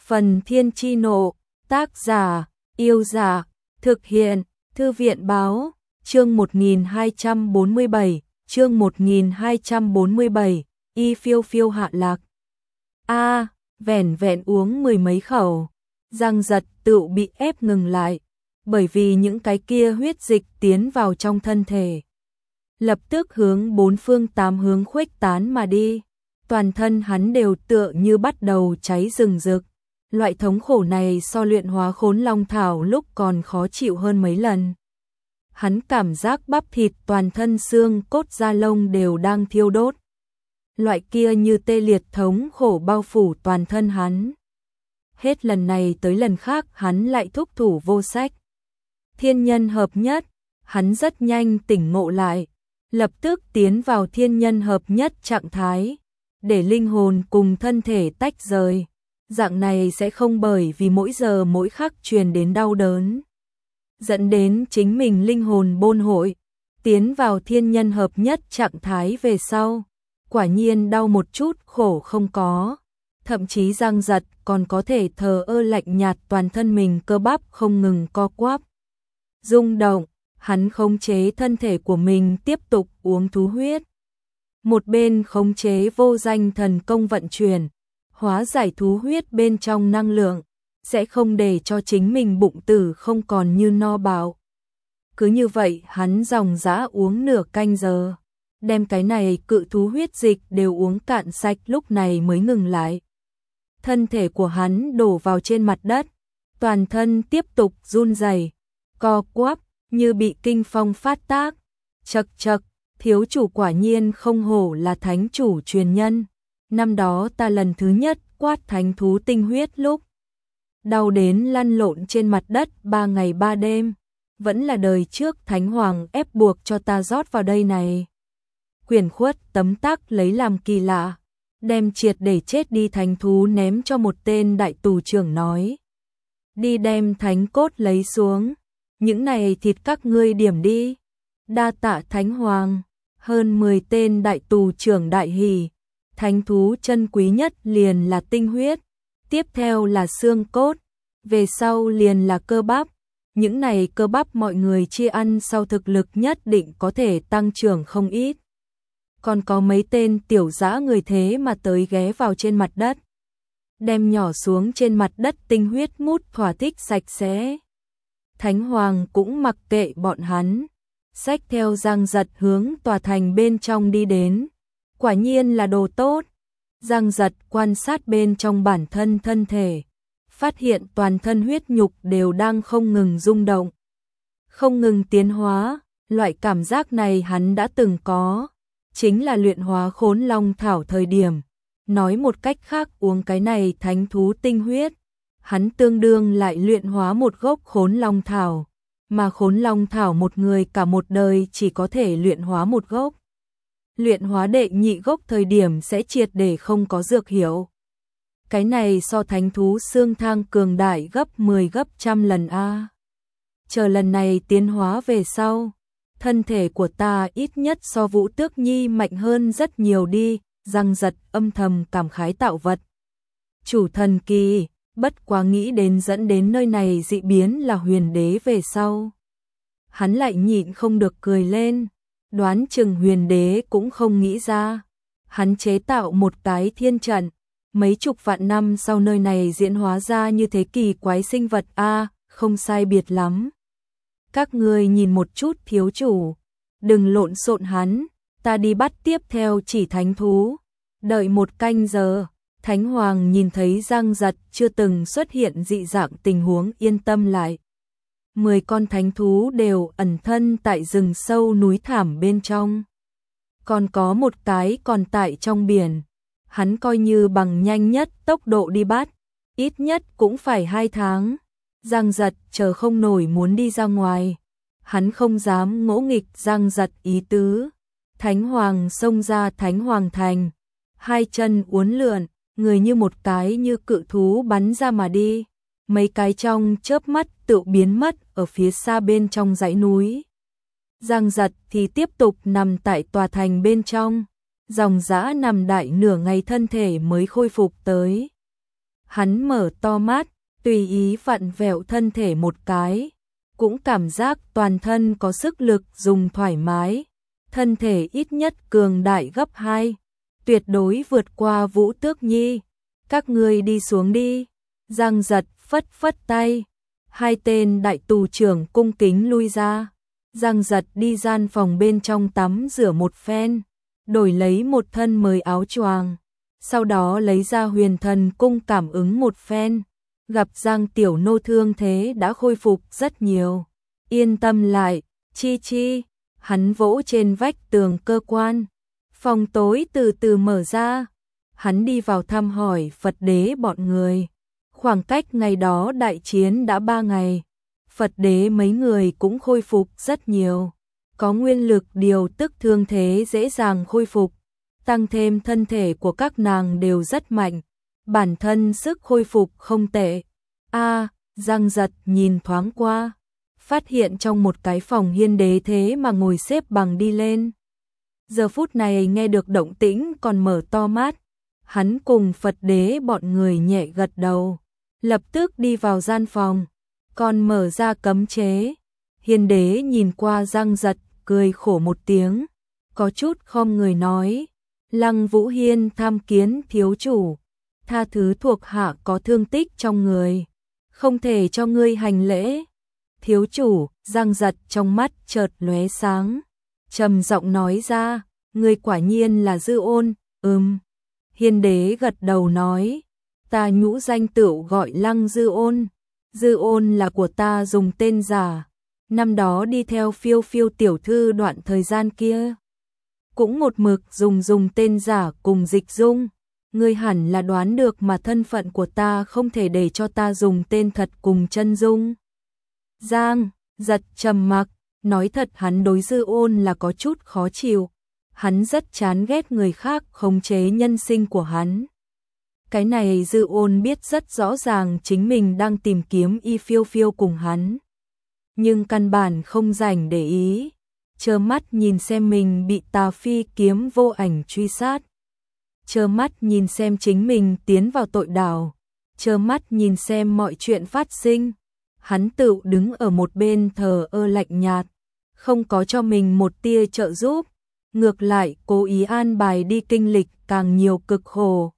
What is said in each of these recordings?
Phần Thiên Chi Nộ, tác giả, Yêu Dạ, thực hiện, Thư viện Báo, chương 1247, chương 1247, y phiêu phiêu hạ lạc. Vẻn vẹn uống mười mấy khẩu, Giang Giật tự bị ép ngừng lại, bởi vì những cái kia huyết dịch tiến vào trong thân thể. Lập tức hướng bốn phương tám hướng khuếch tán mà đi, toàn thân hắn đều tựa như bắt đầu cháy rừng rực. Loại thống khổ này so luyện hóa Khốn Long Thảo lúc còn khó chịu hơn mấy lần. Hắn cảm giác bắp thịt toàn thân xương cốt da lông đều đang thiêu đốt. Loại kia như tê liệt thống khổ bao phủ toàn thân hắn. Hết lần này tới lần khác hắn lại thúc thủ vô sách. Thiên nhân hợp nhất, hắn rất nhanh tỉnh ngộ lại, lập tức tiến vào thiên nhân hợp nhất trạng thái, để linh hồn cùng thân thể tách rời. Dạng này sẽ không bởi vì mỗi giờ mỗi khắc truyền đến đau đớn, dẫn đến chính mình linh hồn bôn hội. Tiến vào thiên nhân hợp nhất trạng thái về sau, quả nhiên đau một chút khổ không có, thậm chí Giang Giật còn có thể thờ ơ lạnh nhạt, toàn thân mình cơ bắp không ngừng co quắp rung động. Hắn khống chế thân thể của mình tiếp tục uống thú huyết, một bên khống chế vô danh thần công vận chuyển, hóa giải thú huyết bên trong năng lượng, sẽ không để cho chính mình bụng tử không còn như no bạo. Cứ như vậy hắn dòng dã uống nửa canh giờ, đem cái này cự thú huyết dịch đều uống cạn sạch, lúc này mới ngừng lại. Thân thể của hắn đổ vào trên mặt đất, toàn thân tiếp tục run rẩy, co quắp như bị kinh phong phát tác. Chậc chậc, thiếu chủ quả nhiên không hổ là thánh chủ truyền nhân. Năm đó ta lần thứ nhất quát thánh thú tinh huyết lúc, đau đến lăn lộn trên mặt đất 3 ngày 3 đêm, vẫn là đời trước thánh hoàng ép buộc cho ta rót vào đây này. Quyển khuất tấm tắc lấy làm kỳ lạ, đem triệt để chết đi thánh thú ném cho một tên đại tù trưởng nói: đi đem thánh cốt lấy xuống, những này thịt các ngươi điểm đi. Đa tạ thánh hoàng. Hơn 10 tên đại tù trưởng đại hỉ. Thánh thú chân quý nhất liền là tinh huyết, tiếp theo là xương cốt, về sau liền là cơ bắp. Những này cơ bắp mọi người chia ăn sau thực lực nhất định có thể tăng trưởng không ít. Còn có mấy tên tiểu dã người thế mà tới ghé vào trên mặt đất, đem nhỏ xuống trên mặt đất tinh huyết mút thỏa thích sạch sẽ. Thánh hoàng cũng mặc kệ bọn hắn, xách theo Giang Giật hướng tòa thành bên trong đi đến. Quả nhiên là đồ tốt. Giang Giật quan sát bên trong bản thân thân thể, phát hiện toàn thân huyết nhục đều đang không ngừng rung động, không ngừng tiến hóa. Loại cảm giác này hắn đã từng có, chính là luyện hóa Khốn Long Thảo thời điểm. Nói một cách khác, uống cái này thánh thú tinh huyết, hắn tương đương lại luyện hóa một gốc Khốn Long Thảo, mà Khốn Long Thảo một người cả một đời chỉ có thể luyện hóa một gốc. Luyện hóa đệ nhị gốc thời điểm sẽ triệt để không có dược hiệu. Cái này so thánh thú xương thang cường đại gấp 10 gấp trăm lần a. Chờ lần này tiến hóa về sau, thân thể của ta ít nhất so Vũ Tước Nhi mạnh hơn rất nhiều đi. Giang Giật âm thầm cảm khái tạo vật chủ thần kỳ, bất quá nghĩ đến dẫn đến nơi này dị biến là huyền đế về sau, hắn lại nhịn không được cười lên. Đoán chừng huyền đế cũng không nghĩ ra, hắn chế tạo một cái thiên trận, mấy chục vạn năm sau nơi này diễn hóa ra như thế kỳ quái sinh vật a. Không sai biệt lắm. Các ngươi nhìn một chút thiếu chủ, đừng lộn xộn hắn, ta đi bắt tiếp theo chỉ thánh thú. Đợi một canh giờ, thánh hoàng nhìn thấy Giang Giật chưa từng xuất hiện dị dạng tình huống, yên tâm lại. 10 con thánh thú đều ẩn thân tại rừng sâu núi thảm bên trong, còn có một cái còn tại trong biển. Hắn coi như bằng nhanh nhất tốc độ đi bắt, ít nhất cũng phải 2 tháng. Giang Giật chờ không nổi muốn đi ra ngoài, hắn không dám ngỗ nghịch Giang Giật ý tứ. Thánh hoàng xông ra Thánh Hoàng Thành, 2 chân uốn lượn, người như một cái như cự thú bắn ra mà đi. Mấy cái trong chớp mắt tự biến mất ở phía xa bên trong dãy núi. Giang Giật thì tiếp tục nằm tại tòa thành bên trong, dòng dã nằm đại nửa ngày thân thể mới khôi phục tới Hắn mở to mắt, tùy ý vặn vẹo thân thể một cái, cũng cảm giác toàn thân có sức lực dùng thoải mái, thân thể ít nhất cường đại gấp 2, tuyệt đối vượt qua Vũ Tước Nhi. Các ngươi đi xuống đi. Giang Giật phất phất tay, hai tên đại tù trưởng cung kính lui ra. Giang Giật đi gian phòng bên trong tắm rửa một phen, đổi lấy một thân mới áo choàng, sau đó lấy ra Huyền Thần cung cảm ứng một phen, gặp Giang tiểu nô thương thế đã khôi phục rất nhiều. Yên tâm lại, Chi Chi. Hắn vỗ trên vách tường cơ quan, phòng tối từ từ mở ra. Hắn đi vào thăm hỏi Phật đế bọn người. Khoảng cách ngày đó đại chiến đã 3 ngày, Phật đế mấy người cũng khôi phục rất nhiều, có nguyên lực điều tức thương thế dễ dàng khôi phục, tăng thêm thân thể của các nàng đều rất mạnh, bản thân sức khôi phục không tệ. Giang Giật nhìn thoáng qua, phát hiện trong một cái phòng Hiên đế thế mà ngồi xếp bằng đi lên. Giờ phút này nghe được động tĩnh còn mở to mắt, hắn cùng Phật đế bọn người nhẹ gật đầu, lập tức đi vào gian phòng, còn mở ra cấm chế. Hiên đế nhìn qua Giang Giật, cười khổ một tiếng, có chút khom người nói: Lăng Vũ Hiên tham kiến thiếu chủ, tha thứ thuộc hạ có thương tích trong người, không thể cho ngươi hành lễ. Thiếu chủ. Giang Giật trong mắt chợt lóe sáng, trầm giọng nói ra: ngươi quả nhiên là Dư Ôn. Hiên đế gật đầu nói: ta nhũ danh tựu gọi Lăng Dư Ôn. Dư Ôn là của ta dùng tên giả, năm đó đi theo Phiêu Phiêu tiểu thư đoạn thời gian kia, cũng một mực dùng tên giả cùng Dịch Dung. Ngươi hẳn là đoán được mà thân phận của ta không thể để cho ta dùng tên thật cùng chân dung. Giang Giật trầm mặc, nói thật hắn đối Dư Ôn là có chút khó chịu, hắn rất chán ghét người khác khống chế nhân sinh của hắn. Cái này Dư Ôn biết rất rõ ràng chính mình đang tìm kiếm Y Phiêu Phiêu cùng hắn, nhưng căn bản không rảnh để ý, trơ mắt nhìn xem mình bị Tà Phi kiếm vô ảnh truy sát, trơ mắt nhìn xem chính mình tiến vào tội đảo, trơ mắt nhìn xem mọi chuyện phát sinh. Hắn tự đứng ở một bên thờ ơ lạnh nhạt, không có cho mình một tia trợ giúp, ngược lại cố ý an bài đi kinh lịch càng nhiều cực khổ.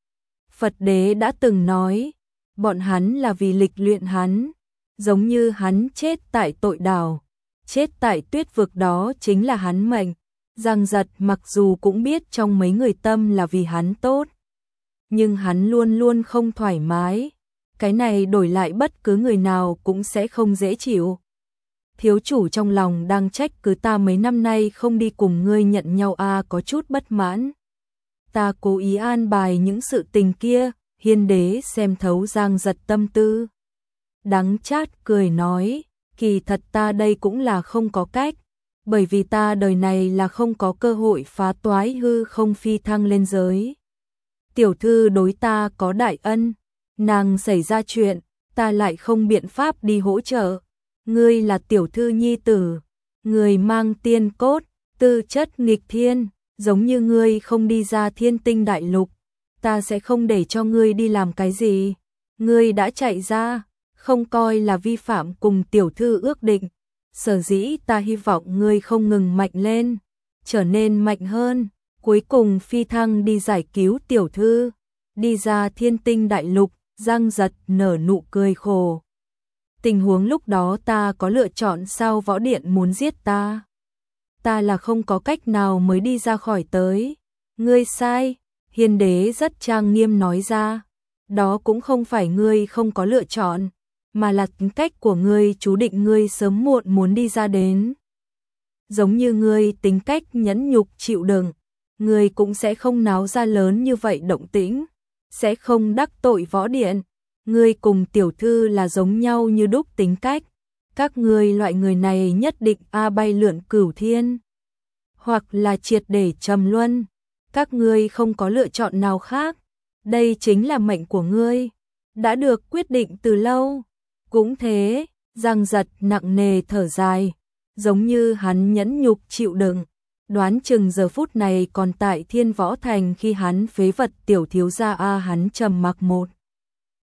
Phật đế đã từng nói, bọn hắn là vì lịch luyện hắn, giống như hắn chết tại tội đảo, chết tại tuyết vực đó chính là hắn mệnh. Giang Giật mặc dù cũng biết trong mấy người tâm là vì hắn tốt, nhưng hắn luôn luôn không thoải mái, cái này đổi lại bất cứ người nào cũng sẽ không dễ chịu. Thiếu chủ trong lòng đang trách cứ ta mấy năm nay không đi cùng ngươi nhận nhau có chút bất mãn. Ta cố ý an bài những sự tình kia. Hiên đế xem thấu Giang Giật tâm tư, đắng chát cười nói: kỳ thật ta đây cũng là không có cách, bởi vì ta đời này là không có cơ hội phá toái hư không phi thăng lên giới. Tiểu thư đối ta có đại ân, nàng xảy ra chuyện, ta lại không biện pháp đi hỗ trợ. Ngươi là tiểu thư nhi tử, người mang tiên cốt, tư chất nghịch thiên, giống như ngươi không đi ra Thiên Tinh đại lục, ta sẽ không để cho ngươi đi làm cái gì. Ngươi đã chạy ra, không coi là vi phạm cùng tiểu thư ước định. Sở dĩ ta hy vọng ngươi không ngừng mạnh lên, trở nên mạnh hơn, cuối cùng phi thăng đi giải cứu tiểu thư, đi ra Thiên Tinh đại lục. Giang Giật nở nụ cười khổ. Tình huống lúc đó ta có lựa chọn sao? Võ điện muốn giết ta, ta là không có cách nào mới đi ra khỏi tới. Ngươi sai. Hiên đế rất trang nghiêm nói ra, đó cũng không phải ngươi không có lựa chọn, mà là tính cách của ngươi chú định ngươi sớm muộn muốn đi ra đến. Giống như ngươi tính cách nhẫn nhục chịu đựng, ngươi cũng sẽ không náo ra lớn như vậy động tĩnh, sẽ không đắc tội võ điện. Ngươi cùng tiểu thư là giống nhau như đúc tính cách, các ngươi loại người này nhất định bay lượn cửu thiên, hoặc là triệt để trầm luân. Các ngươi không có lựa chọn nào khác, đây chính là mệnh của ngươi, đã được quyết định từ lâu. Cũng thế. Giang Giật nặng nề thở dài, giống như hắn nhẫn nhục chịu đựng, đoán chừng giờ phút này còn tại Thiên Võ Thành khi hắn phế vật tiểu thiếu gia hắn trầm mặc một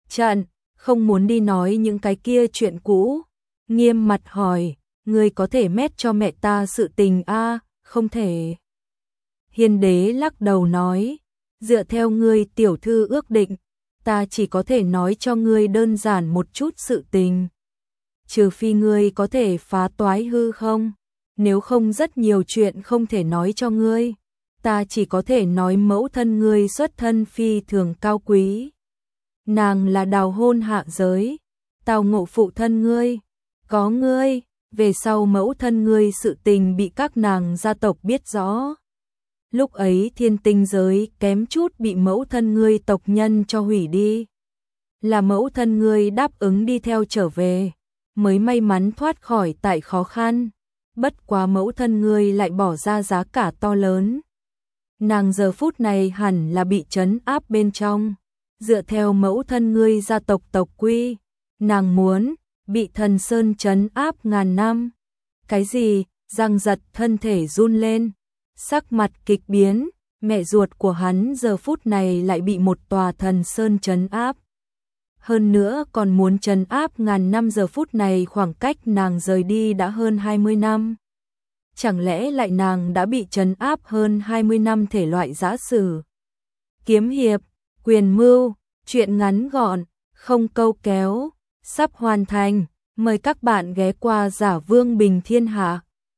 trận, không muốn đi nói những cái kia chuyện cũ. Nghiêm mặt hỏi, ngươi có thể mét cho mẹ ta sự tình a? Không thể. Hiên đế lắc đầu nói, dựa theo ngươi tiểu thư ước định, ta chỉ có thể nói cho ngươi đơn giản một chút sự tình. Trừ phi ngươi có thể phá toái hư không, nếu không rất nhiều chuyện không thể nói cho ngươi. Ta chỉ có thể nói mẫu thân ngươi xuất thân phi thường cao quý. Nàng là đào hôn hạ giới, tào ngộ phụ thân ngươi, có ngươi, về sau mẫu thân ngươi sự tình bị các nàng gia tộc biết rõ. Lúc ấy thiên tinh giới kém chút bị mẫu thân ngươi tộc nhân cho hủy đi. Là mẫu thân ngươi đáp ứng đi theo trở về, mới may mắn thoát khỏi tại khó khăn. Bất quá mẫu thân ngươi lại bỏ ra giá cả to lớn. Nàng giờ phút này hẳn là bị trấn áp bên trong. Dựa theo mẫu thân ngươi gia tộc tộc quy, nàng muốn bị thần sơn trấn áp ngàn năm. Cái gì? Giang giật thân thể run lên, sắc mặt kịch biến, mẹ ruột của hắn giờ phút này lại bị một tòa thần sơn trấn áp. Hơn nữa còn muốn trấn áp ngàn năm, giờ phút này khoảng cách nàng rời đi đã hơn 20 năm. Chẳng lẽ lại nàng đã bị trấn áp hơn 20 năm thể loại giã sử. Kiếm hiệp, quyền mưu, chuyện ngắn gọn, không câu kéo, sắp hoàn thành. Mời các bạn ghé qua Giả Vương Bình Thiên Hạ.